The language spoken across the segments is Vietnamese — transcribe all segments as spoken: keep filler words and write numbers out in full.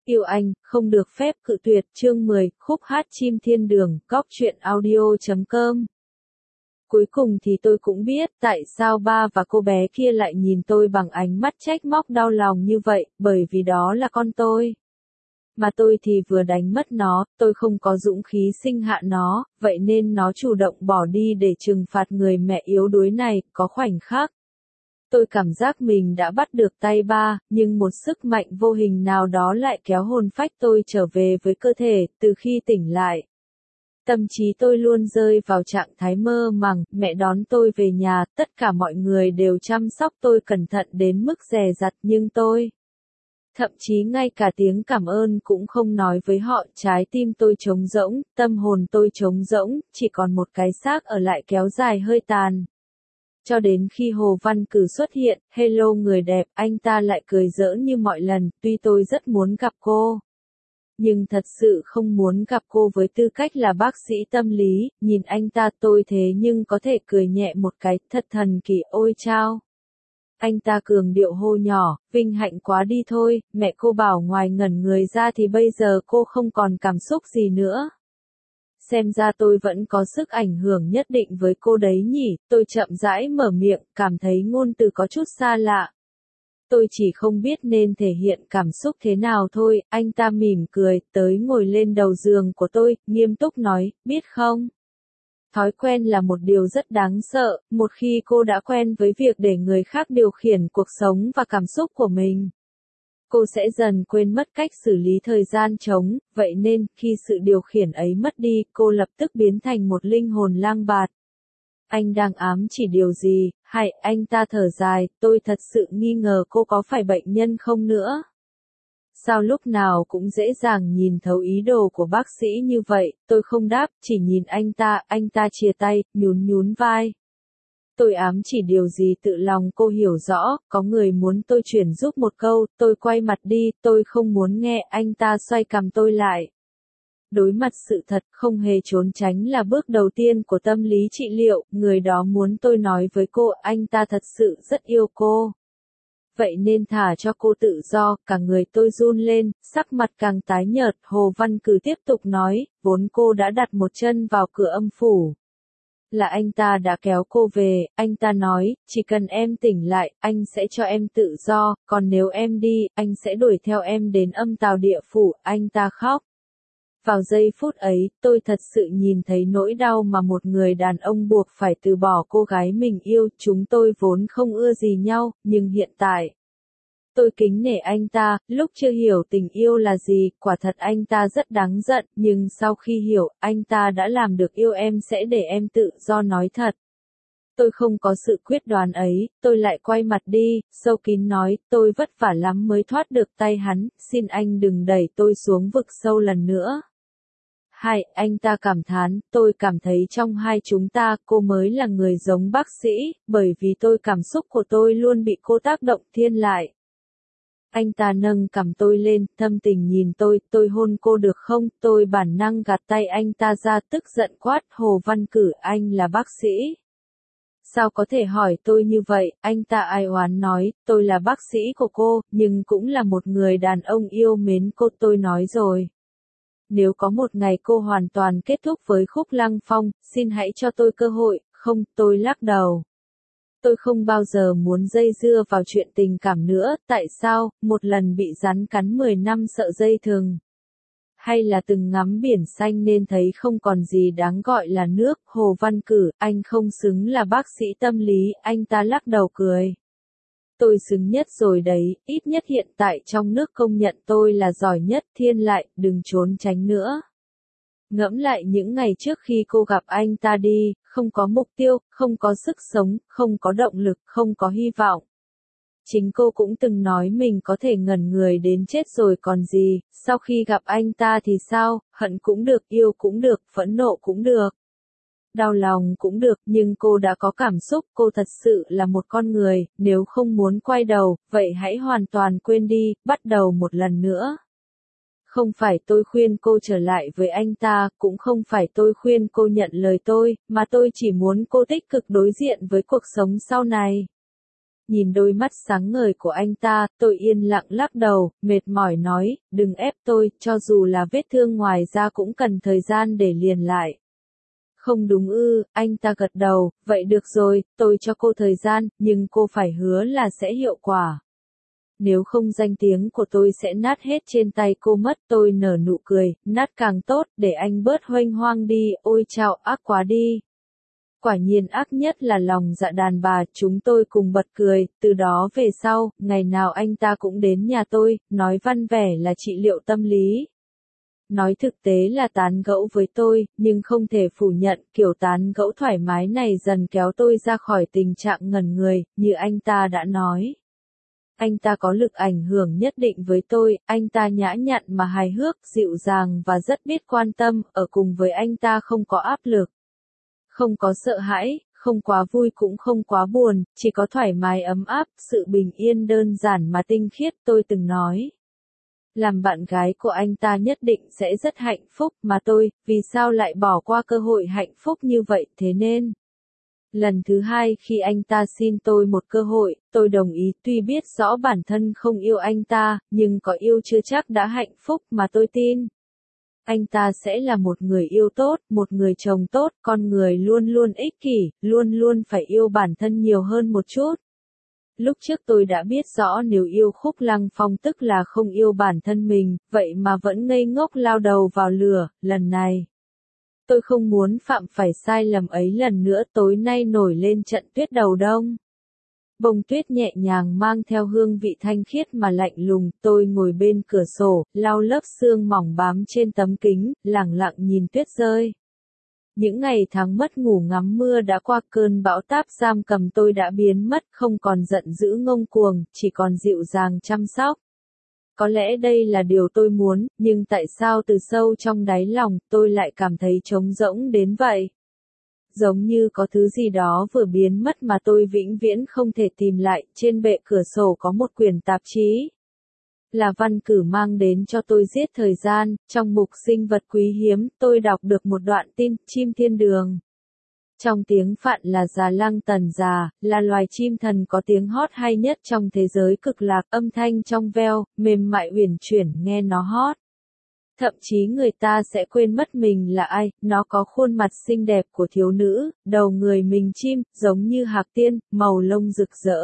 Yêu anh, không được phép cự tuyệt. Chương mười, khúc hát chim thiên đường, góc truyện audio chấm com. Cuối cùng thì tôi cũng biết tại sao ba và cô bé kia lại nhìn tôi bằng ánh mắt trách móc đau lòng như vậy, bởi vì đó là con tôi. Mà tôi thì vừa đánh mất nó, tôi không có dũng khí sinh hạ nó, vậy nên nó chủ động bỏ đi để trừng phạt người mẹ yếu đuối này. Có khoảnh khắc tôi cảm giác mình đã bắt được tay ba, nhưng một sức mạnh vô hình nào đó lại kéo hồn phách tôi trở về với cơ thể. Từ khi tỉnh lại, tâm trí tôi luôn rơi vào trạng thái mơ màng. Mẹ đón tôi về nhà, tất cả mọi người đều chăm sóc tôi cẩn thận đến mức dè dặt, nhưng tôi thậm chí ngay cả tiếng cảm ơn cũng không nói với họ. Trái tim tôi trống rỗng, tâm hồn tôi trống rỗng, chỉ còn một cái xác ở lại kéo dài hơi tàn. Cho đến khi Hồ Văn Cử xuất hiện, hello người đẹp, anh ta lại cười giỡn như mọi lần. Tuy tôi rất muốn gặp cô, nhưng thật sự không muốn gặp cô với tư cách là bác sĩ tâm lý. Nhìn anh ta tôi thế nhưng có thể cười nhẹ một cái, thật thần kỳ. Ôi chao! Anh ta cường điệu hô nhỏ, vinh hạnh quá đi thôi. Mẹ cô bảo ngoài ngẩn người ra thì bây giờ cô không còn cảm xúc gì nữa. Xem ra tôi vẫn có sức ảnh hưởng nhất định với cô đấy nhỉ. Tôi chậm rãi mở miệng, cảm thấy ngôn từ có chút xa lạ. Tôi chỉ không biết nên thể hiện cảm xúc thế nào thôi. Anh ta mỉm cười, tới ngồi lên đầu giường của tôi, nghiêm túc nói, biết không? Thói quen là một điều rất đáng sợ. Một khi cô đã quen với việc để người khác điều khiển cuộc sống và cảm xúc của mình, cô sẽ dần quên mất cách xử lý thời gian trống. Vậy nên, khi sự điều khiển ấy mất đi, cô lập tức biến thành một linh hồn lang bạt. Anh đang ám chỉ điều gì? Hay, anh ta thở dài, tôi thật sự nghi ngờ cô có phải bệnh nhân không nữa. Sao lúc nào cũng dễ dàng nhìn thấu ý đồ của bác sĩ như vậy? Tôi không đáp, chỉ nhìn anh ta. Anh ta chìa tay, nhún nhún vai. Tôi ám chỉ điều gì tự lòng cô hiểu rõ. Có người muốn tôi chuyển giúp một câu. Tôi quay mặt đi, tôi không muốn nghe. Anh ta xoay cằm tôi lại. Đối mặt sự thật, không hề trốn tránh là bước đầu tiên của tâm lý trị liệu. Người đó muốn tôi nói với cô, anh ta thật sự rất yêu cô. Vậy nên thả cho cô tự do. Cả người tôi run lên, sắc mặt càng tái nhợt. Hồ Văn Cử tiếp tục nói, vốn cô đã đặt một chân vào cửa âm phủ. Là anh ta đã kéo cô về. Anh ta nói, chỉ cần em tỉnh lại, anh sẽ cho em tự do. Còn nếu em đi, anh sẽ đuổi theo em đến âm tào địa phủ. Anh ta khóc. Vào giây phút ấy, tôi thật sự nhìn thấy nỗi đau mà một người đàn ông buộc phải từ bỏ cô gái mình yêu. Chúng tôi vốn không ưa gì nhau, nhưng hiện tại tôi kính nể anh ta. Lúc chưa hiểu tình yêu là gì, quả thật anh ta rất đáng giận, nhưng sau khi hiểu, anh ta đã làm được. Yêu em sẽ để em tự do. Nói thật, tôi không có sự quyết đoán ấy. Tôi lại quay mặt đi, sâu kín nói, tôi vất vả lắm mới thoát được tay hắn, xin anh đừng đẩy tôi xuống vực sâu lần nữa. Hay, anh ta cảm thán, tôi cảm thấy trong hai chúng ta, cô mới là người giống bác sĩ, bởi vì tôi cảm xúc của tôi luôn bị cô tác động thiên lại. Anh ta nâng cằm tôi lên, thâm tình nhìn tôi, tôi hôn cô được không? Tôi bản năng gạt tay anh ta ra, tức giận quát, Hồ Văn Cử, anh là bác sĩ. Sao có thể hỏi tôi như vậy? Anh ta ai oán nói, tôi là bác sĩ của cô, nhưng cũng là một người đàn ông yêu mến cô. Tôi nói rồi. Nếu có một ngày cô hoàn toàn kết thúc với Khúc Lăng Phong, xin hãy cho tôi cơ hội. Không, tôi lắc đầu. Tôi không bao giờ muốn dây dưa vào chuyện tình cảm nữa. Tại sao? Một lần bị rắn cắn mười năm sợ dây thừng. Hay là từng ngắm biển xanh nên thấy không còn gì đáng gọi là nước. Hồ Văn Cử, anh không xứng là bác sĩ tâm lý. Anh ta lắc đầu cười. Tôi xứng nhất rồi đấy, ít nhất hiện tại trong nước công nhận tôi là giỏi nhất. Thiên lại, đừng trốn tránh nữa. Ngẫm lại những ngày trước khi cô gặp anh ta đi, không có mục tiêu, không có sức sống, không có động lực, không có hy vọng. Chính cô cũng từng nói mình có thể ngẩn người đến chết rồi còn gì. Sau khi gặp anh ta thì sao? Hận cũng được, yêu cũng được, phẫn nộ cũng được, đau lòng cũng được, nhưng cô đã có cảm xúc. Cô thật sự là một con người. Nếu không muốn quay đầu, vậy hãy hoàn toàn quên đi, bắt đầu một lần nữa. Không phải tôi khuyên cô trở lại với anh ta, cũng không phải tôi khuyên cô nhận lời tôi, mà tôi chỉ muốn cô tích cực đối diện với cuộc sống sau này. Nhìn đôi mắt sáng ngời của anh ta, tôi yên lặng lắc đầu, mệt mỏi nói, đừng ép tôi, cho dù là vết thương ngoài da cũng cần thời gian để liền lại. Không đúng ư, anh ta gật đầu, vậy được rồi, tôi cho cô thời gian, nhưng cô phải hứa là sẽ hiệu quả. Nếu không danh tiếng của tôi sẽ nát hết trên tay cô mất. Tôi nở nụ cười, nát càng tốt, để anh bớt huênh hoang đi, ôi chao, ác quá đi. Quả nhiên ác nhất là lòng dạ đàn bà, chúng tôi cùng bật cười, từ đó về sau, ngày nào anh ta cũng đến nhà tôi, nói văn vẻ là trị liệu tâm lý. Nói thực tế là tán gẫu với tôi, nhưng không thể phủ nhận kiểu tán gẫu thoải mái này dần kéo tôi ra khỏi tình trạng ngẩn người, như anh ta đã nói. Anh ta có lực ảnh hưởng nhất định với tôi, anh ta nhã nhặn mà hài hước, dịu dàng và rất biết quan tâm, ở cùng với anh ta không có áp lực. Không có sợ hãi, không quá vui cũng không quá buồn, chỉ có thoải mái ấm áp, sự bình yên đơn giản mà tinh khiết. Tôi từng nói. Làm bạn gái của anh ta nhất định sẽ rất hạnh phúc, mà tôi, vì sao lại bỏ qua cơ hội hạnh phúc như vậy, thế nên. Lần thứ hai khi anh ta xin tôi một cơ hội, tôi đồng ý, tuy biết rõ bản thân không yêu anh ta, nhưng có yêu chưa chắc đã hạnh phúc, mà tôi tin. Anh ta sẽ là một người yêu tốt, một người chồng tốt, con người luôn luôn ích kỷ, luôn luôn phải yêu bản thân nhiều hơn một chút. Lúc trước tôi đã biết rõ nếu yêu Khúc Lăng Phong tức là không yêu bản thân mình, vậy mà vẫn ngây ngốc lao đầu vào lửa, lần này. Tôi không muốn phạm phải sai lầm ấy lần nữa. Tối nay nổi lên trận tuyết đầu đông. Bông tuyết nhẹ nhàng mang theo hương vị thanh khiết mà lạnh lùng, tôi ngồi bên cửa sổ, lau lớp sương mỏng bám trên tấm kính, lẳng lặng nhìn tuyết rơi. Những ngày tháng mất ngủ ngắm mưa đã qua, cơn bão táp giam cầm tôi đã biến mất, không còn giận dữ ngông cuồng, chỉ còn dịu dàng chăm sóc. Có lẽ đây là điều tôi muốn, nhưng tại sao từ sâu trong đáy lòng, tôi lại cảm thấy trống rỗng đến vậy? Giống như có thứ gì đó vừa biến mất mà tôi vĩnh viễn không thể tìm lại. Trên bệ cửa sổ có một quyển tạp chí. Là văn cử mang đến cho tôi giết thời gian. Trong mục sinh vật quý hiếm, tôi đọc được một đoạn tin, chim thiên đường. Trong tiếng Phạn là già lăng tần già, là loài chim thần có tiếng hót hay nhất trong thế giới cực lạc, âm thanh trong veo, mềm mại uyển chuyển, nghe nó hót. Thậm chí người ta sẽ quên mất mình là ai, nó có khuôn mặt xinh đẹp của thiếu nữ, đầu người mình chim, giống như hạc tiên, màu lông rực rỡ.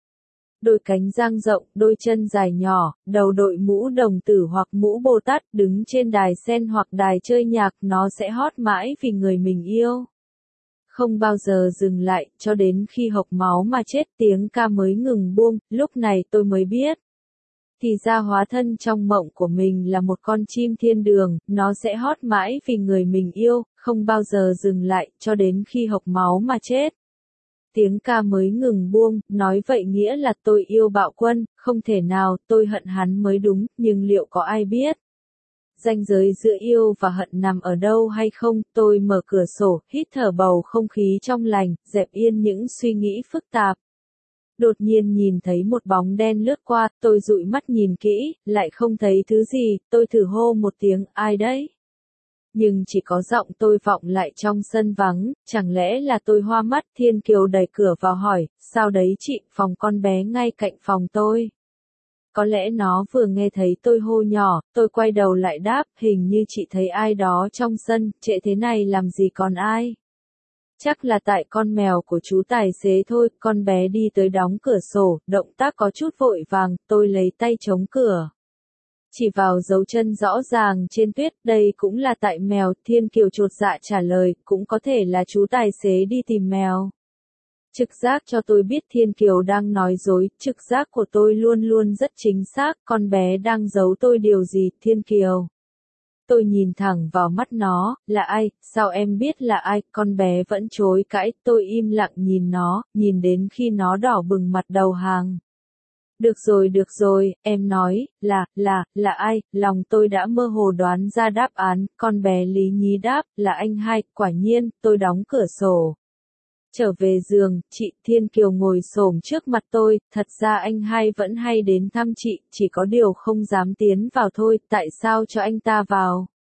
Đôi cánh dang rộng, đôi chân dài nhỏ, đầu đội mũ đồng tử hoặc mũ Bồ Tát, đứng trên đài sen hoặc đài chơi nhạc, nó sẽ hót mãi vì người mình yêu. Không bao giờ dừng lại, cho đến khi hộc máu mà chết, tiếng ca mới ngừng buông. Lúc này tôi mới biết. Thì ra hóa thân trong mộng của mình là một con chim thiên đường, nó sẽ hót mãi vì người mình yêu, không bao giờ dừng lại, cho đến khi hộc máu mà chết. Tiếng ca mới ngừng buông, nói vậy nghĩa là tôi yêu Bạo Quân, không thể nào, tôi hận hắn mới đúng, nhưng liệu có ai biết? Ranh giới giữa yêu và hận nằm ở đâu hay không? Tôi mở cửa sổ, hít thở bầu không khí trong lành, dẹp yên những suy nghĩ phức tạp. Đột nhiên nhìn thấy một bóng đen lướt qua, tôi dụi mắt nhìn kỹ, lại không thấy thứ gì, tôi thử hô một tiếng, ai đấy? Nhưng chỉ có giọng tôi vọng lại trong sân vắng, chẳng lẽ là tôi hoa mắt? Thiên Kiều đẩy cửa vào hỏi, sao đấy chị, phòng con bé ngay cạnh phòng tôi. Có lẽ nó vừa nghe thấy tôi hô nhỏ, tôi quay đầu lại đáp, hình như chị thấy ai đó trong sân, trễ thế này làm gì còn ai. Chắc là tại con mèo của chú tài xế thôi. Con bé đi tới đóng cửa sổ, động tác có chút vội vàng, tôi lấy tay chống cửa. Chỉ vào dấu chân rõ ràng trên tuyết, đây cũng là tại mèo. Thiên Kiều chột dạ trả lời, cũng có thể là chú tài xế đi tìm mèo. Trực giác cho tôi biết Thiên Kiều đang nói dối, trực giác của tôi luôn luôn rất chính xác, con bé đang giấu tôi điều gì, Thiên Kiều. Tôi nhìn thẳng vào mắt nó, là ai, sao em biết là ai, con bé vẫn chối cãi, tôi im lặng nhìn nó, nhìn đến khi nó đỏ bừng mặt đầu hàng. Được rồi được rồi, em nói, là, là, là ai, lòng tôi đã mơ hồ đoán ra đáp án, con bé lý nhí đáp, là anh hai, quả nhiên, tôi đóng cửa sổ. Trở về giường, chị Thiên Kiều ngồi xổm trước mặt tôi, thật ra anh hai vẫn hay đến thăm chị, chỉ có điều không dám tiến vào thôi, tại sao cho anh ta vào?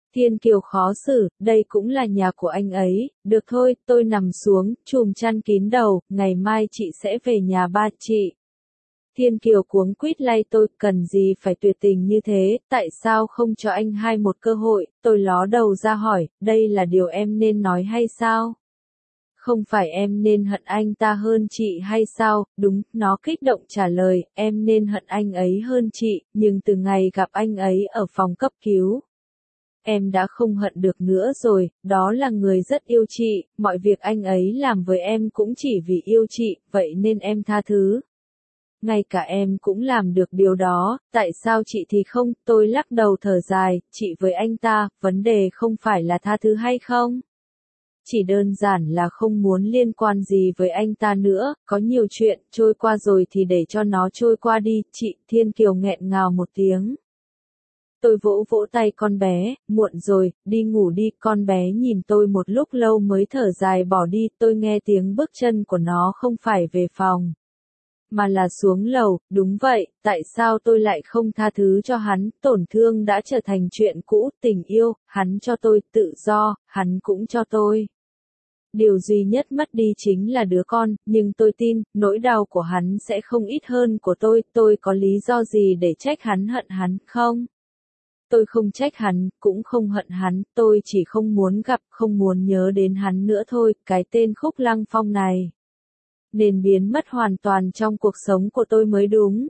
Thiên Kiều khó xử, đây cũng là nhà của anh ấy, được thôi, tôi nằm xuống, chùm chăn kín đầu, ngày mai chị sẽ về nhà ba chị. Thiên Kiều cuống quýt lay tôi, cần gì phải tuyệt tình như thế, tại sao không cho anh hai một cơ hội, tôi ló đầu ra hỏi, đây là điều em nên nói hay sao? Không phải em nên hận anh ta hơn chị hay sao? Đúng, nó kích động trả lời, em nên hận anh ấy hơn chị, nhưng từ ngày gặp anh ấy ở phòng cấp cứu, em đã không hận được nữa rồi, đó là người rất yêu chị, mọi việc anh ấy làm với em cũng chỉ vì yêu chị, vậy nên em tha thứ. Ngay cả em cũng làm được điều đó, tại sao chị thì không? Tôi lắc đầu thở dài, chị với anh ta, vấn đề không phải là tha thứ hay không? Chỉ đơn giản là không muốn liên quan gì với anh ta nữa, có nhiều chuyện, trôi qua rồi thì để cho nó trôi qua đi, chị. Thiên Kiều nghẹn ngào một tiếng. Tôi vỗ vỗ tay con bé, muộn rồi, đi ngủ đi, con bé nhìn tôi một lúc lâu mới thở dài bỏ đi, tôi nghe tiếng bước chân của nó không phải về phòng, mà là xuống lầu, đúng vậy, tại sao tôi lại không tha thứ cho hắn, tổn thương đã trở thành chuyện cũ, tình yêu, hắn cho tôi tự do, hắn cũng cho tôi. Điều duy nhất mất đi chính là đứa con, nhưng tôi tin, nỗi đau của hắn sẽ không ít hơn của tôi, tôi có lý do gì để trách hắn hận hắn, không? Tôi không trách hắn, cũng không hận hắn, tôi chỉ không muốn gặp, không muốn nhớ đến hắn nữa thôi, cái tên Khúc Lăng Phong này nên biến mất hoàn toàn trong cuộc sống của tôi mới đúng.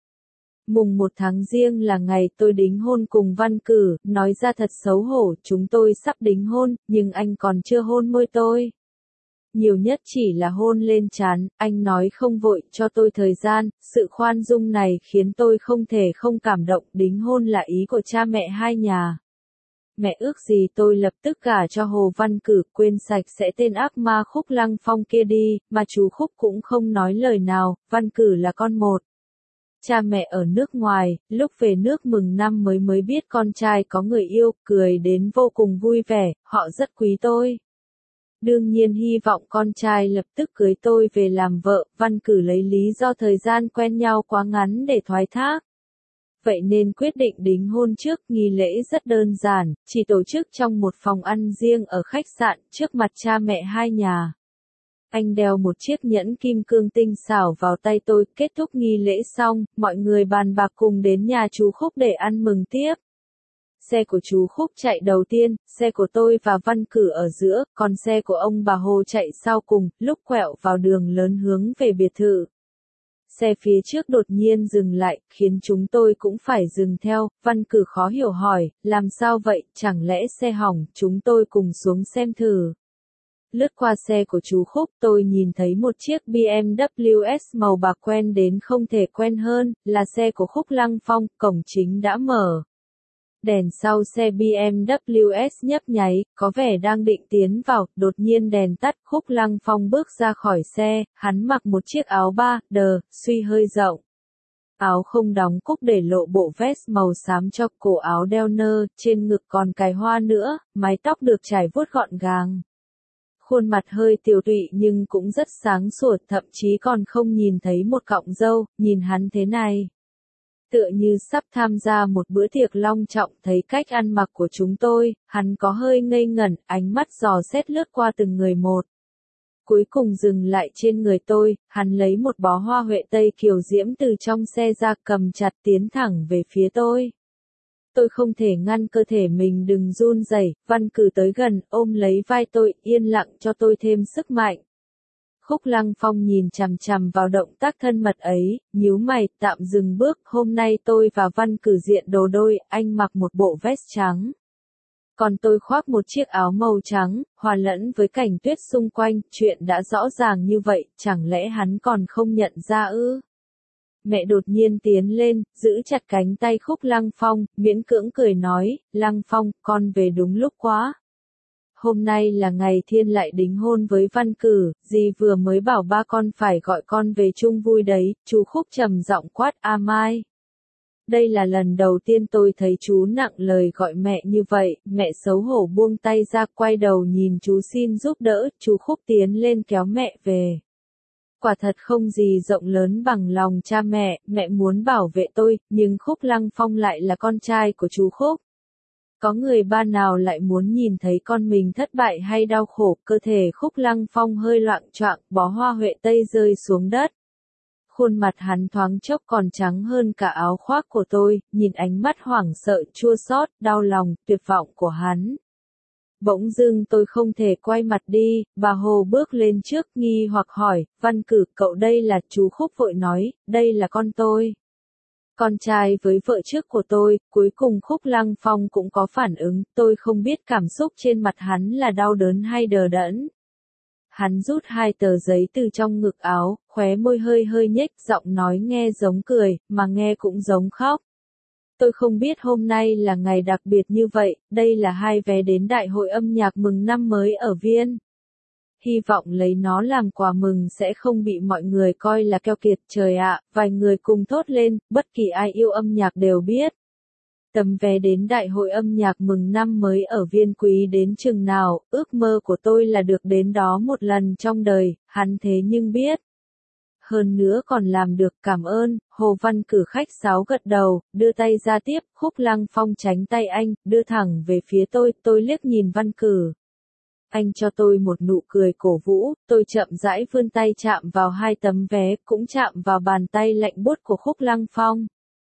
Mùng một tháng Giêng là ngày tôi đính hôn cùng Văn Cử, nói ra thật xấu hổ, chúng tôi sắp đính hôn, nhưng anh còn chưa hôn môi tôi. Nhiều nhất chỉ là hôn lên trán, anh nói không vội, cho tôi thời gian, sự khoan dung này khiến tôi không thể không cảm động, đính hôn là ý của cha mẹ hai nhà. Mẹ ước gì tôi lập tức gả cho Hồ Văn Cử, quên sạch sẽ tên ác ma Khúc Lăng Phong kia đi, mà chú Khúc cũng không nói lời nào, Văn Cử là con một. Cha mẹ ở nước ngoài, lúc về nước mừng năm mới mới biết con trai có người yêu, cười đến vô cùng vui vẻ, họ rất quý tôi. Đương nhiên hy vọng con trai lập tức cưới tôi về làm vợ, Văn Cử lấy lý do thời gian quen nhau quá ngắn để thoái thác. Vậy nên quyết định đính hôn trước, nghi lễ rất đơn giản, chỉ tổ chức trong một phòng ăn riêng ở khách sạn, trước mặt cha mẹ hai nhà. Anh đeo một chiếc nhẫn kim cương tinh xảo vào tay tôi, kết thúc nghi lễ xong, mọi người bàn bạc cùng đến nhà chú Khúc để ăn mừng tiếp. Xe của chú Khúc chạy đầu tiên, xe của tôi và Văn Cử ở giữa, còn xe của ông bà Hồ chạy sau cùng, lúc quẹo vào đường lớn hướng về biệt thự. Xe phía trước đột nhiên dừng lại, khiến chúng tôi cũng phải dừng theo, Văn Cử khó hiểu hỏi, làm sao vậy, chẳng lẽ xe hỏng, chúng tôi cùng xuống xem thử. Lướt qua xe của chú Khúc, tôi nhìn thấy một chiếc bê em vê ét màu bạc quen đến không thể quen hơn, là xe của Khúc Lăng Phong, cổng chính đã mở. Đèn sau xe bê em vê ét nhấp nháy, có vẻ đang định tiến vào, đột nhiên đèn tắt, Khúc Lăng Phong bước ra khỏi xe, hắn mặc một chiếc áo ba đờ, suy hơi rộng. Áo không đóng cúc để lộ bộ vest màu xám cho cổ áo đeo nơ, trên ngực còn cài hoa nữa, mái tóc được trải vuốt gọn gàng. Khuôn mặt hơi tiều tụy nhưng cũng rất sáng sủa, thậm chí còn không nhìn thấy một cọng râu, nhìn hắn thế này. Tựa như sắp tham gia một bữa tiệc long trọng, thấy cách ăn mặc của chúng tôi, hắn có hơi ngây ngẩn, ánh mắt dò xét lướt qua từng người một. Cuối cùng dừng lại trên người tôi, hắn lấy một bó hoa huệ tây kiều diễm từ trong xe ra, cầm chặt tiến thẳng về phía tôi. Tôi không thể ngăn cơ thể mình đừng run rẩy, Văn Cử tới gần, ôm lấy vai tôi, yên lặng cho tôi thêm sức mạnh. Khúc Lăng Phong nhìn chằm chằm vào động tác thân mật ấy, nhíu mày, tạm dừng bước, hôm nay tôi và Văn Cử diện đồ đôi, anh mặc một bộ vest trắng. Còn tôi khoác một chiếc áo màu trắng, hòa lẫn với cảnh tuyết xung quanh, chuyện đã rõ ràng như vậy, chẳng lẽ hắn còn không nhận ra ư? Mẹ đột nhiên tiến lên, giữ chặt cánh tay Khúc Lăng Phong, miễn cưỡng cười nói, Lăng Phong, con về đúng lúc quá. Hôm nay là ngày Thiên lại đính hôn với Văn Cử, dì vừa mới bảo ba con phải gọi con về chung vui đấy, chú Khúc trầm giọng quát a Mai. Đây là lần đầu tiên tôi thấy chú nặng lời gọi mẹ như vậy, mẹ xấu hổ buông tay ra quay đầu nhìn chú xin giúp đỡ, chú Khúc tiến lên kéo mẹ về. Quả thật không gì rộng lớn bằng lòng cha mẹ, mẹ muốn bảo vệ tôi, nhưng Khúc Lăng Phong lại là con trai của chú Khúc. Có người ba nào lại muốn nhìn thấy con mình thất bại hay đau khổ, cơ thể Khúc Lăng Phong hơi loạng choạng, bó hoa huệ tây rơi xuống đất. Khuôn mặt hắn thoáng chốc còn trắng hơn cả áo khoác của tôi, nhìn ánh mắt hoảng sợ, chua xót, đau lòng, tuyệt vọng của hắn. Bỗng dưng tôi không thể quay mặt đi, bà Hồ bước lên trước nghi hoặc hỏi, Văn Cử, cậu đây là? Chú Khúc vội nói, đây là con tôi. Con trai với vợ trước của tôi. Cuối cùng Khúc Lăng Phong cũng có phản ứng, tôi không biết cảm xúc trên mặt hắn là đau đớn hay đờ đẫn. Hắn rút hai tờ giấy từ trong ngực áo, khóe môi hơi hơi nhếch, giọng nói nghe giống cười, mà nghe cũng giống khóc. Tôi không biết hôm nay là ngày đặc biệt như vậy, đây là hai vé đến đại hội âm nhạc mừng năm mới ở Viên. Hy vọng lấy nó làm quà mừng sẽ không bị mọi người coi là keo kiệt. Trời ạ, vài người cùng thốt lên, bất kỳ ai yêu âm nhạc đều biết. Tấm vé đến đại hội âm nhạc mừng năm mới ở Viên quý đến chừng nào, ước mơ của tôi là được đến đó một lần trong đời, hắn thế nhưng biết. Hơn nữa còn làm được. Cảm ơn. Hồ Văn Cử khách sáo gật đầu, đưa tay ra tiếp. Khúc Lăng Phong tránh tay anh, đưa thẳng về phía tôi. Tôi liếc nhìn Văn Cử. Anh cho tôi một nụ cười cổ vũ, tôi chậm rãi vươn tay chạm vào hai tấm vé, cũng chạm vào bàn tay lạnh buốt của Khúc Lăng Phong.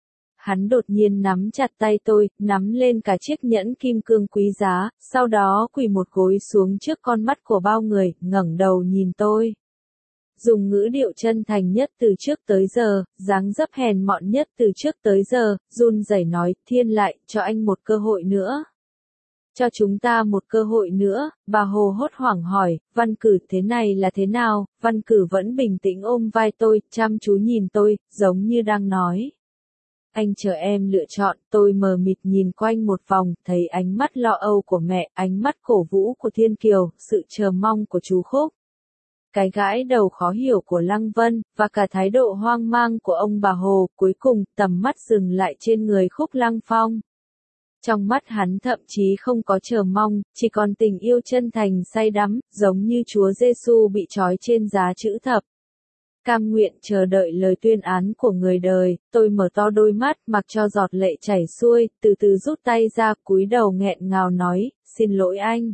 Hắn đột nhiên nắm chặt tay tôi, nắm lên cả chiếc nhẫn kim cương quý giá, sau đó quỳ một gối xuống trước con mắt của bao người, ngẩng đầu nhìn tôi. Dùng ngữ điệu chân thành nhất từ trước tới giờ, dáng dấp hèn mọn nhất từ trước tới giờ, run rẩy nói, Thiên lại, cho anh một cơ hội nữa. Cho chúng ta một cơ hội nữa. Bà Hồ hốt hoảng hỏi, Văn Cử, thế này là thế nào? Văn Cử vẫn bình tĩnh ôm vai tôi, chăm chú nhìn tôi, giống như đang nói. Anh chờ em lựa chọn. Tôi mờ mịt nhìn quanh một vòng, thấy ánh mắt lo âu của mẹ, ánh mắt cổ vũ của Thiên Kiều, sự chờ mong của chú Khúc. Cái gãi đầu khó hiểu của Lăng Vân, và cả thái độ hoang mang của ông bà Hồ. Cuối cùng, tầm mắt dừng lại trên người Khúc Lăng Phong. Trong mắt hắn thậm chí không có chờ mong, chỉ còn tình yêu chân thành say đắm, giống như Chúa Giêsu bị trói trên giá chữ thập. Cam nguyện chờ đợi lời tuyên án của người đời. Tôi mở to đôi mắt, mặc cho giọt lệ chảy xuôi, từ từ rút tay ra, cúi đầu nghẹn ngào nói, xin lỗi anh.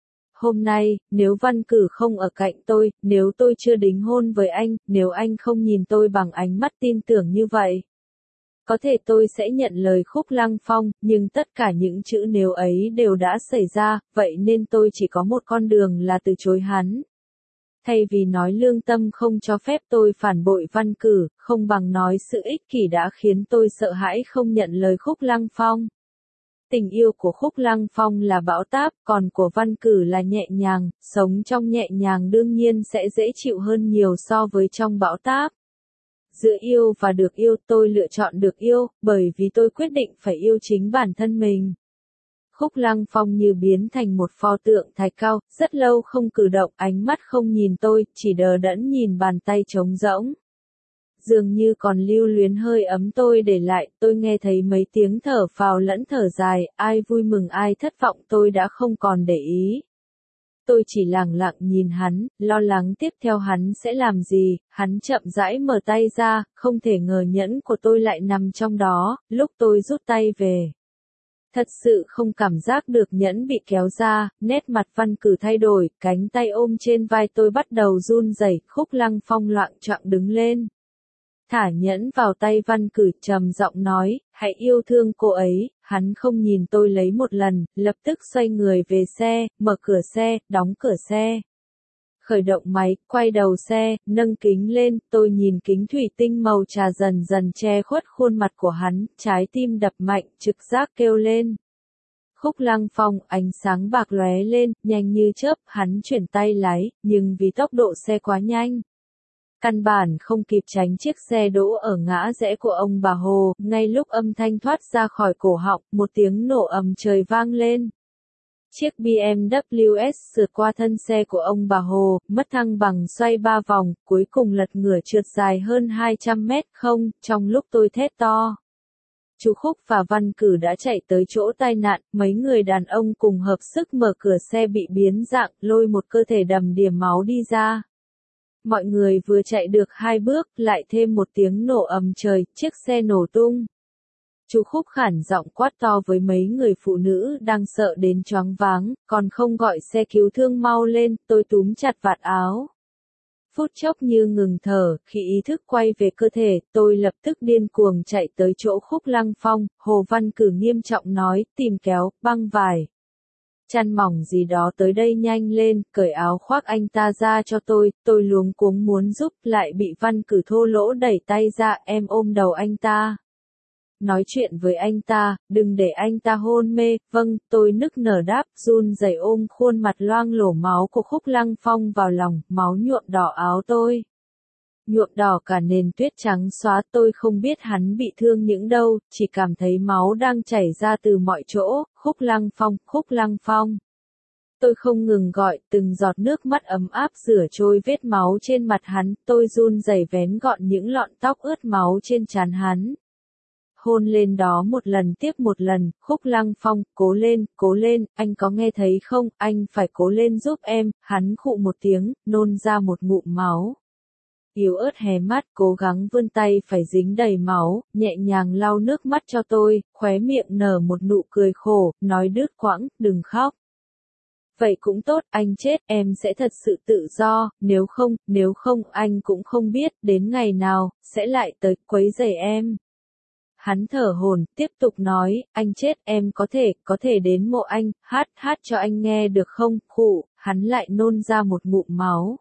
Hôm nay, nếu Văn Cử không ở cạnh tôi, nếu tôi chưa đính hôn với anh, nếu anh không nhìn tôi bằng ánh mắt tin tưởng như vậy. Có thể tôi sẽ nhận lời Khúc Lăng Phong, nhưng tất cả những chữ nếu ấy đều đã xảy ra, vậy nên tôi chỉ có một con đường là từ chối hắn. Thay vì nói lương tâm không cho phép tôi phản bội Văn Cử, không bằng nói sự ích kỷ đã khiến tôi sợ hãi không nhận lời Khúc Lăng Phong. Tình yêu của Khúc Lăng Phong là bão táp, còn của Văn Cử là nhẹ nhàng, sống trong nhẹ nhàng đương nhiên sẽ dễ chịu hơn nhiều so với trong bão táp. Giữa yêu và được yêu, tôi lựa chọn được yêu, bởi vì tôi quyết định phải yêu chính bản thân mình. Khúc Lăng Phong như biến thành một pho tượng thạch cao, rất lâu không cử động, ánh mắt không nhìn tôi, chỉ đờ đẫn nhìn bàn tay trống rỗng. Dường như còn lưu luyến hơi ấm tôi để lại, tôi nghe thấy mấy tiếng thở phào lẫn thở dài, ai vui mừng ai thất vọng tôi đã không còn để ý. Tôi chỉ lặng lặng nhìn hắn, lo lắng tiếp theo hắn sẽ làm gì. Hắn chậm rãi mở tay ra, không thể ngờ nhẫn của tôi lại nằm trong đó, lúc tôi rút tay về. Thật sự không cảm giác được nhẫn bị kéo ra, nét mặt Văn Cử thay đổi, cánh tay ôm trên vai tôi bắt đầu run rẩy. Khúc Lăng Phong loạng choạng đứng lên. Thả nhẫn vào tay Văn Cử, trầm giọng nói, hãy yêu thương cô ấy. Hắn không nhìn tôi lấy một lần, lập tức xoay người về xe, mở cửa xe, đóng cửa xe. Khởi động máy, quay đầu xe, nâng kính lên, tôi nhìn kính thủy tinh màu trà dần dần che khuất khuôn mặt của hắn, trái tim đập mạnh, trực giác kêu lên. Khúc Lăng Phong, ánh sáng bạc lóe lên, nhanh như chớp, hắn chuyển tay lái, nhưng vì tốc độ xe quá nhanh. Căn bản không kịp tránh chiếc xe đỗ ở ngã rẽ của ông bà Hồ, ngay lúc âm thanh thoát ra khỏi cổ họng, một tiếng nổ ầm trời vang lên. Chiếc bê em vê ét sượt qua thân xe của ông bà Hồ, mất thăng bằng xoay ba vòng, cuối cùng lật ngửa trượt dài hơn hai trăm mét không, trong lúc tôi thét to. Chú Khúc và Văn Cử đã chạy tới chỗ tai nạn, mấy người đàn ông cùng hợp sức mở cửa xe bị biến dạng, lôi một cơ thể đầm đìa máu đi ra. Mọi người vừa chạy được hai bước, lại thêm một tiếng nổ ầm trời, chiếc xe nổ tung. Chu Khúc khản giọng quát to với mấy người phụ nữ đang sợ đến choáng váng, còn không gọi xe cứu thương mau lên, tôi túm chặt vạt áo. Phút chốc như ngừng thở, khi ý thức quay về cơ thể, tôi lập tức điên cuồng chạy tới chỗ Khúc Lăng Phong, Hồ Văn Cử nghiêm trọng nói, tìm kéo, băng vải. Chăn mỏng gì đó tới đây nhanh lên, cởi áo khoác anh ta ra cho tôi, tôi luống cuống muốn giúp, lại bị Văn Cử thô lỗ đẩy tay ra, em ôm đầu anh ta. Nói chuyện với anh ta, đừng để anh ta hôn mê, vâng, tôi nức nở đáp, run rẩy ôm khuôn mặt loang lổ máu của Khúc Lăng Phong vào lòng, máu nhuộm đỏ áo tôi. Nhuộm đỏ cả nền tuyết trắng xóa, tôi không biết hắn bị thương những đâu, chỉ cảm thấy máu đang chảy ra từ mọi chỗ, Khúc Lăng Phong, Khúc Lăng Phong. Tôi không ngừng gọi, từng giọt nước mắt ấm áp rửa trôi vết máu trên mặt hắn, tôi run rẩy vén gọn những lọn tóc ướt máu trên trán hắn. Hôn lên đó một lần tiếp một lần, Khúc Lăng Phong, cố lên, cố lên, anh có nghe thấy không, anh phải cố lên giúp em, hắn khụ một tiếng, nôn ra một ngụm máu. Yếu ớt hé mắt, cố gắng vươn tay phải dính đầy máu, nhẹ nhàng lau nước mắt cho tôi, khóe miệng nở một nụ cười khổ, nói đứt quãng, đừng khóc. Vậy cũng tốt, anh chết, em sẽ thật sự tự do, nếu không, nếu không, anh cũng không biết, đến ngày nào, sẽ lại tới, quấy rầy em. Hắn thở hổn, tiếp tục nói, anh chết, em có thể, có thể đến mộ anh, hát, hát cho anh nghe được không, khụ, hắn lại nôn ra một ngụm máu.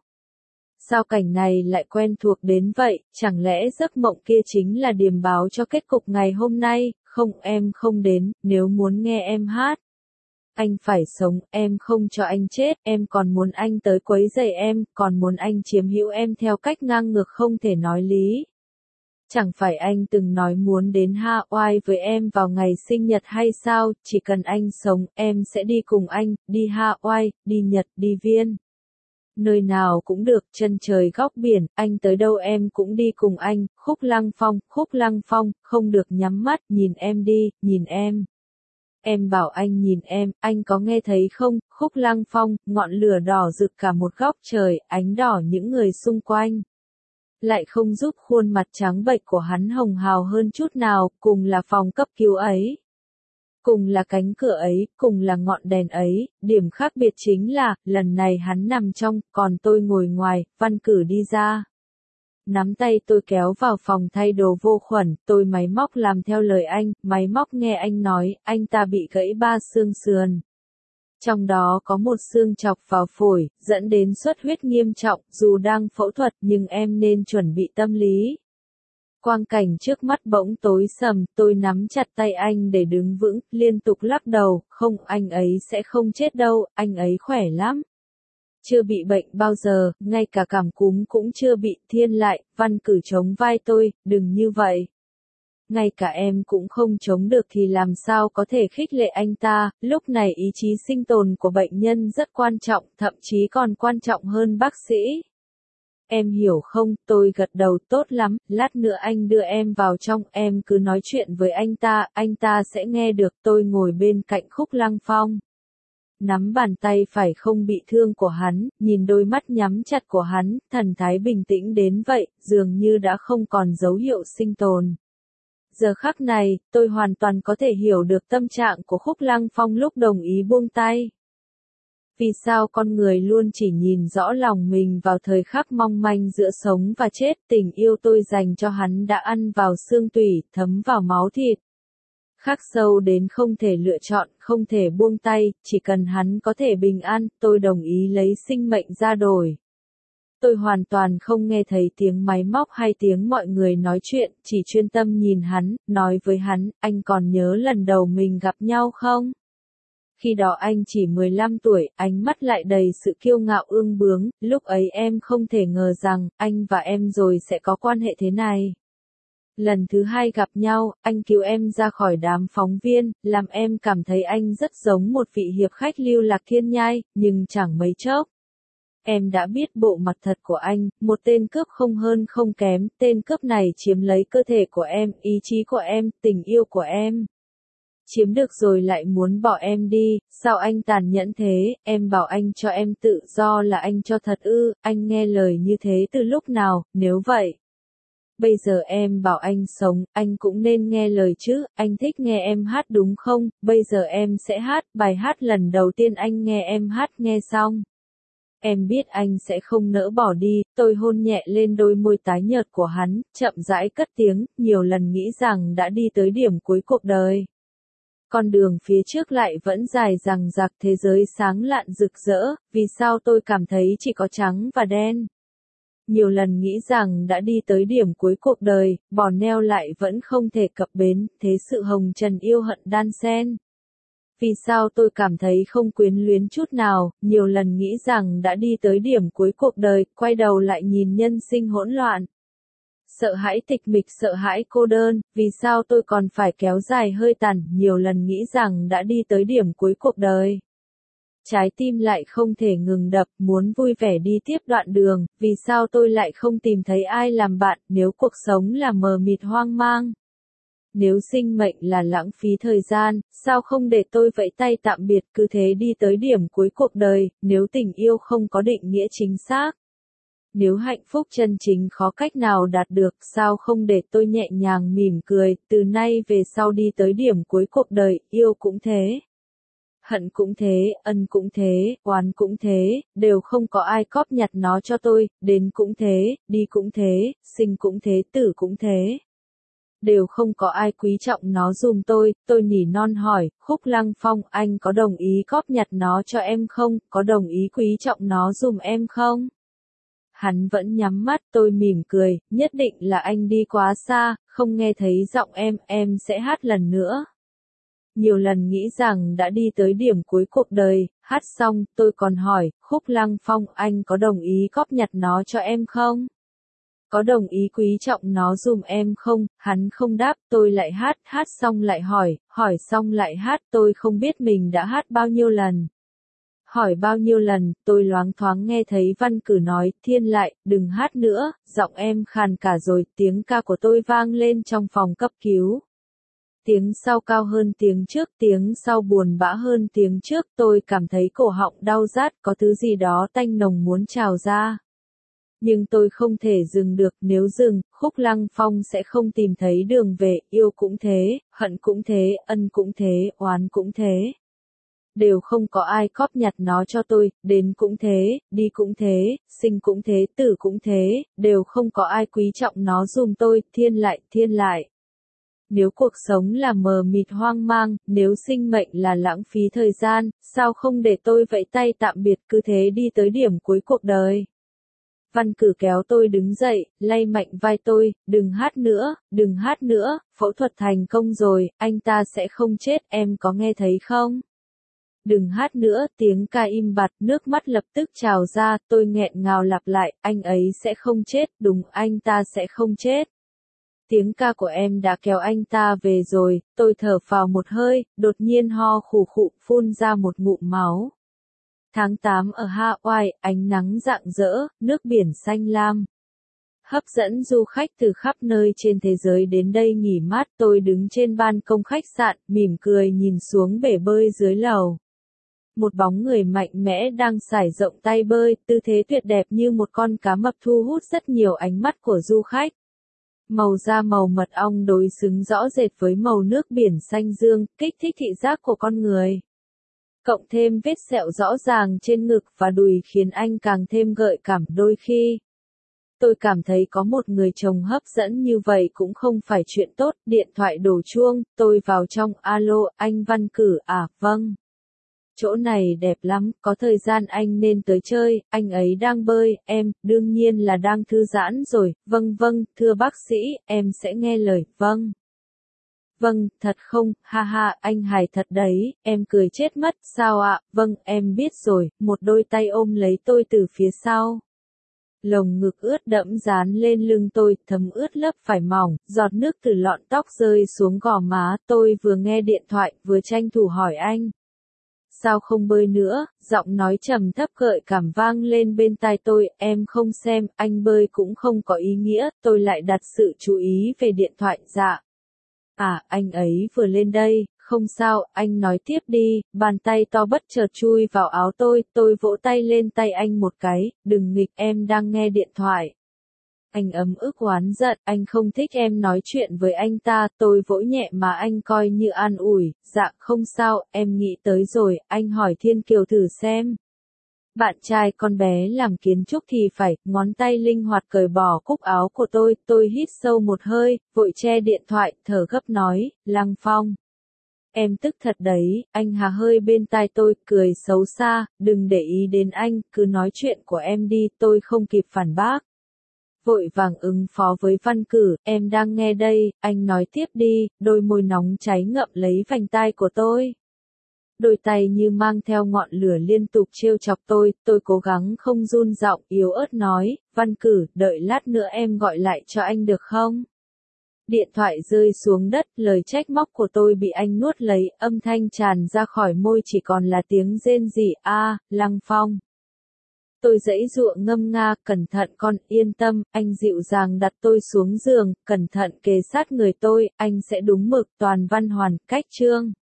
Sao cảnh này lại quen thuộc đến vậy, chẳng lẽ giấc mộng kia chính là điềm báo cho kết cục ngày hôm nay, không em không đến, nếu muốn nghe em hát. Anh phải sống, em không cho anh chết, em còn muốn anh tới quấy rầy em, còn muốn anh chiếm hữu em theo cách ngang ngược không thể nói lý. Chẳng phải anh từng nói muốn đến Hawaii với em vào ngày sinh nhật hay sao, chỉ cần anh sống, em sẽ đi cùng anh, đi Hawaii, đi Nhật, đi Viên. Nơi nào cũng được, chân trời góc biển, anh tới đâu em cũng đi cùng anh, Khúc Lăng Phong, Khúc Lăng Phong, không được nhắm mắt, nhìn em đi, nhìn em. Em bảo anh nhìn em, anh có nghe thấy không, Khúc Lăng Phong, ngọn lửa đỏ rực cả một góc trời, ánh đỏ những người xung quanh. Lại không giúp khuôn mặt trắng bệch của hắn hồng hào hơn chút nào, cùng là phòng cấp cứu ấy. Cùng là cánh cửa ấy, cùng là ngọn đèn ấy, điểm khác biệt chính là, lần này hắn nằm trong, còn tôi ngồi ngoài, Văn Cử đi ra. Nắm tay tôi kéo vào phòng thay đồ vô khuẩn, tôi máy móc làm theo lời anh, máy móc nghe anh nói, anh ta bị gãy ba xương sườn. Trong đó có một xương chọc vào phổi, dẫn đến xuất huyết nghiêm trọng, dù đang phẫu thuật nhưng em nên chuẩn bị tâm lý. Quang cảnh trước mắt bỗng tối sầm, tôi nắm chặt tay anh để đứng vững, liên tục lắc đầu, không, anh ấy sẽ không chết đâu, anh ấy khỏe lắm. Chưa bị bệnh bao giờ, ngay cả cảm cúm cũng chưa bị, Thiên lại, Văn Cử chống vai tôi, đừng như vậy. Ngay cả em cũng không chống được thì làm sao có thể khích lệ anh ta, lúc này ý chí sinh tồn của bệnh nhân rất quan trọng, thậm chí còn quan trọng hơn bác sĩ. Em hiểu không, tôi gật đầu, tốt lắm, lát nữa anh đưa em vào trong, em cứ nói chuyện với anh ta, anh ta sẽ nghe được, tôi ngồi bên cạnh Khúc Lăng Phong. Nắm bàn tay phải không bị thương của hắn, nhìn đôi mắt nhắm chặt của hắn, thần thái bình tĩnh đến vậy, dường như đã không còn dấu hiệu sinh tồn. Giờ khắc này, tôi hoàn toàn có thể hiểu được tâm trạng của Khúc Lăng Phong lúc đồng ý buông tay. Vì sao con người luôn chỉ nhìn rõ lòng mình vào thời khắc mong manh giữa sống và chết, tình yêu tôi dành cho hắn đã ăn vào xương tủy, thấm vào máu thịt. Khắc sâu đến không thể lựa chọn, không thể buông tay, chỉ cần hắn có thể bình an, tôi đồng ý lấy sinh mệnh ra đổi. Tôi hoàn toàn không nghe thấy tiếng máy móc hay tiếng mọi người nói chuyện, chỉ chuyên tâm nhìn hắn, nói với hắn, anh còn nhớ lần đầu mình gặp nhau không? Khi đó anh chỉ mười lăm tuổi, ánh mắt lại đầy sự kiêu ngạo ương bướng, lúc ấy em không thể ngờ rằng, anh và em rồi sẽ có quan hệ thế này. Lần thứ hai gặp nhau, anh cứu em ra khỏi đám phóng viên, làm em cảm thấy anh rất giống một vị hiệp khách lưu lạc thiên nhai, nhưng chẳng mấy chốc. Em đã biết bộ mặt thật của anh, một tên cướp không hơn không kém, tên cướp này chiếm lấy cơ thể của em, ý chí của em, tình yêu của em. Chiếm được rồi lại muốn bỏ em đi, sao anh tàn nhẫn thế, em bảo anh cho em tự do là anh cho thật ư, anh nghe lời như thế từ lúc nào, nếu vậy. Bây giờ em bảo anh sống, anh cũng nên nghe lời chứ, anh thích nghe em hát đúng không? Bây giờ em sẽ hát, bài hát lần đầu tiên anh nghe em hát nghe xong. Em biết anh sẽ không nỡ bỏ đi, tôi hôn nhẹ lên đôi môi tái nhợt của hắn, chậm rãi cất tiếng, nhiều lần nghĩ rằng đã đi tới điểm cuối cuộc đời. Con đường phía trước lại vẫn dài dằng dặc, thế giới sáng lạn rực rỡ, vì sao tôi cảm thấy chỉ có trắng và đen? Nhiều lần nghĩ rằng đã đi tới điểm cuối cuộc đời, bò neo lại vẫn không thể cập bến, thế sự hồng trần yêu hận đan xen. Vì sao tôi cảm thấy không quyến luyến chút nào, nhiều lần nghĩ rằng đã đi tới điểm cuối cuộc đời, quay đầu lại nhìn nhân sinh hỗn loạn. Sợ hãi tịch mịch, sợ hãi cô đơn, vì sao tôi còn phải kéo dài hơi tàn, nhiều lần nghĩ rằng đã đi tới điểm cuối cuộc đời. Trái tim lại không thể ngừng đập, muốn vui vẻ đi tiếp đoạn đường, vì sao tôi lại không tìm thấy ai làm bạn, nếu cuộc sống là mờ mịt hoang mang. Nếu sinh mệnh là lãng phí thời gian, sao không để tôi vẫy tay tạm biệt cứ thế đi tới điểm cuối cuộc đời, nếu tình yêu không có định nghĩa chính xác. Nếu hạnh phúc chân chính khó cách nào đạt được, sao không để tôi nhẹ nhàng mỉm cười, từ nay về sau đi tới điểm cuối cuộc đời, yêu cũng thế. Hận cũng thế, ân cũng thế, oán cũng thế, đều không có ai cóp nhặt nó cho tôi, đến cũng thế, đi cũng thế, sinh cũng thế, tử cũng thế. Đều không có ai quý trọng nó giùm tôi, tôi nỉ non hỏi, Khúc Lăng Phong, anh có đồng ý cóp nhặt nó cho em không, có đồng ý quý trọng nó giùm em không? Hắn vẫn nhắm mắt, tôi mỉm cười, nhất định là anh đi quá xa, không nghe thấy giọng em, em sẽ hát lần nữa. Nhiều lần nghĩ rằng đã đi tới điểm cuối cuộc đời, hát xong, tôi còn hỏi, Khúc Lăng Phong, anh có đồng ý cóp nhặt nó cho em không? Có đồng ý quý trọng nó giùm em không? Hắn không đáp, tôi lại hát, hát xong lại hỏi, hỏi xong lại hát, tôi không biết mình đã hát bao nhiêu lần. Hỏi bao nhiêu lần, tôi loáng thoáng nghe thấy Văn Cử nói, Thiên lại, đừng hát nữa, giọng em khàn cả rồi, tiếng ca của tôi vang lên trong phòng cấp cứu. Tiếng sau cao hơn tiếng trước, tiếng sau buồn bã hơn tiếng trước, tôi cảm thấy cổ họng đau rát, có thứ gì đó tanh nồng muốn trào ra. Nhưng tôi không thể dừng được, nếu dừng, Khúc Lăng Phong sẽ không tìm thấy đường về, yêu cũng thế, hận cũng thế, ân cũng thế, oán cũng thế. Đều không có ai cóp nhặt nó cho tôi, đến cũng thế, đi cũng thế, sinh cũng thế, tử cũng thế, đều không có ai quý trọng nó giùm tôi, thiên lại, thiên lại. Nếu cuộc sống là mờ mịt hoang mang, nếu sinh mệnh là lãng phí thời gian, sao không để tôi vẫy tay tạm biệt cứ thế đi tới điểm cuối cuộc đời? Văn Cử kéo tôi đứng dậy, lay mạnh vai tôi, đừng hát nữa, đừng hát nữa, phẫu thuật thành công rồi, anh ta sẽ không chết, em có nghe thấy không? Đừng hát nữa, tiếng ca im bặt, nước mắt lập tức trào ra, tôi nghẹn ngào lặp lại, anh ấy sẽ không chết, đúng, anh ta sẽ không chết. Tiếng ca của em đã kéo anh ta về rồi, tôi thở phào một hơi, đột nhiên ho khủ khụ, phun ra một ngụm máu. Tháng tám ở Hawaii, ánh nắng rạng rỡ, nước biển xanh lam. Hấp dẫn du khách từ khắp nơi trên thế giới đến đây nghỉ mát, tôi đứng trên ban công khách sạn, mỉm cười nhìn xuống bể bơi dưới lầu. Một bóng người mạnh mẽ đang sải rộng tay bơi, tư thế tuyệt đẹp như một con cá mập thu hút rất nhiều ánh mắt của du khách. Màu da màu mật ong đối xứng rõ rệt với màu nước biển xanh dương, kích thích thị giác của con người. Cộng thêm vết sẹo rõ ràng trên ngực và đùi khiến anh càng thêm gợi cảm đôi khi. Tôi cảm thấy có một người chồng hấp dẫn như vậy cũng không phải chuyện tốt, điện thoại đổ chuông, tôi vào trong, alo, anh Văn Cử, à, vâng. Chỗ này đẹp lắm, có thời gian anh nên tới chơi, anh ấy đang bơi, em, đương nhiên là đang thư giãn rồi, vâng vâng, thưa bác sĩ, em sẽ nghe lời, vâng. Vâng, thật không, ha ha, anh hài thật đấy, em cười chết mất, sao ạ, vâng, em biết rồi, một đôi tay ôm lấy tôi từ phía sau. Lồng ngực ướt đẫm dán lên lưng tôi, thấm ướt lớp vải mỏng, giọt nước từ lọn tóc rơi xuống gò má, tôi vừa nghe điện thoại, vừa tranh thủ hỏi anh. Sao không bơi nữa, giọng nói trầm thấp gợi cảm vang lên bên tai tôi, em không xem, anh bơi cũng không có ý nghĩa, tôi lại đặt sự chú ý về điện thoại, dạ. À, anh ấy vừa lên đây, không sao, anh nói tiếp đi, bàn tay to bất chợt chui vào áo tôi, tôi vỗ tay lên tay anh một cái, đừng nghịch, em đang nghe điện thoại. Anh ấm ức oán giận, anh không thích em nói chuyện với anh ta, tôi vỗ nhẹ mà anh coi như an ủi, dạ không sao, em nghĩ tới rồi, anh hỏi Thiên Kiều thử xem. Bạn trai con bé làm kiến trúc thì phải, ngón tay linh hoạt cởi bỏ cúc áo của tôi, tôi hít sâu một hơi, vội che điện thoại, thở gấp nói, Lăng Phong. Em tức thật đấy, anh hà hơi bên tai tôi, cười xấu xa, đừng để ý đến anh, cứ nói chuyện của em đi, tôi không kịp phản bác. Vội vàng ứng phó với Văn Cử, em đang nghe đây, anh nói tiếp đi, đôi môi nóng cháy ngậm lấy vành tai của tôi. Đôi tay như mang theo ngọn lửa liên tục trêu chọc tôi, tôi cố gắng không run giọng, yếu ớt nói, Văn Cử, đợi lát nữa em gọi lại cho anh được không? Điện thoại rơi xuống đất, lời trách móc của tôi bị anh nuốt lấy, âm thanh tràn ra khỏi môi chỉ còn là tiếng rên rỉ, a, Lăng Phong. Tôi giãy giụa ngâm nga, cẩn thận con, yên tâm, anh dịu dàng đặt tôi xuống giường, cẩn thận kề sát người tôi, anh sẽ đúng mực, toàn văn hoàn, cách chương.